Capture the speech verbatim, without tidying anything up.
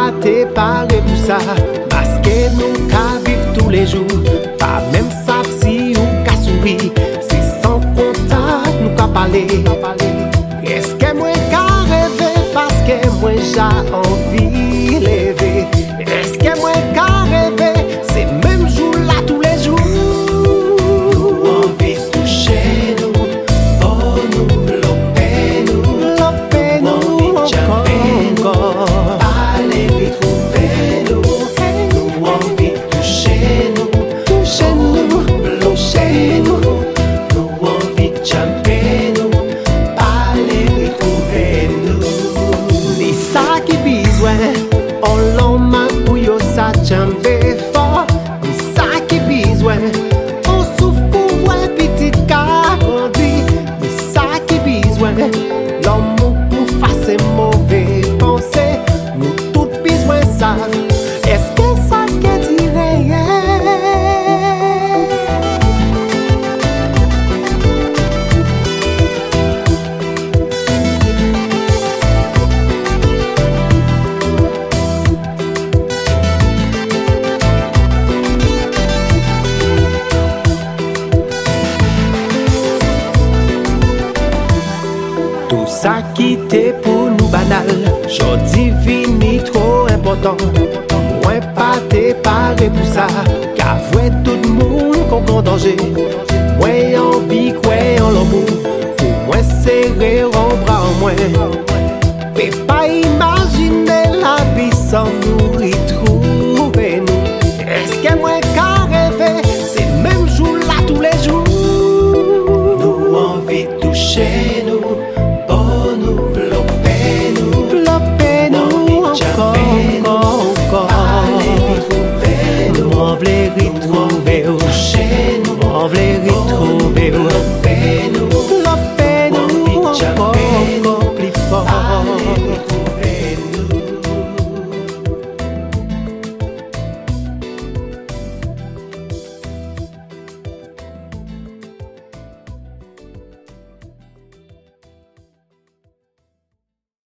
pas te parler pour ça, parce que nous qu'à vivre tous les jours, pas même ça si ou qu'à sourire, c'est sans contact nous qu'à parler. Est-ce que moi qu'à rêver parce que moi j'ai envie de lever? Est-ce que moi qu'à rêver, c'est même jour là tous les jours? Nous envie de toucher nous, oh nous, l'opé nous, L'opé nous encore, encore. allez retrouver nous, nous envie de toucher nous, Touchez nous, touchez nous. nous envie de chanter nous, allez retrouver nous. C'est ça qui besoin, on l'homme pour yo ça chambe fort. C'est ça qui besoin, on souffre pour voir petit cas conduit. C'est ça qui besoin, l'homme pour faire ses mauvais pensées. Nous tous besoin ça. Est-ce que ça que dirait? Tout ça qui était pour nous banal, jodi fini trop important. Moi pas te parler pour ça, car vrai tout le monde qu'on en danger. Moi envie quoi en l'amour, pour moi serrer en bras en moi. Mais pas imaginer la vie sans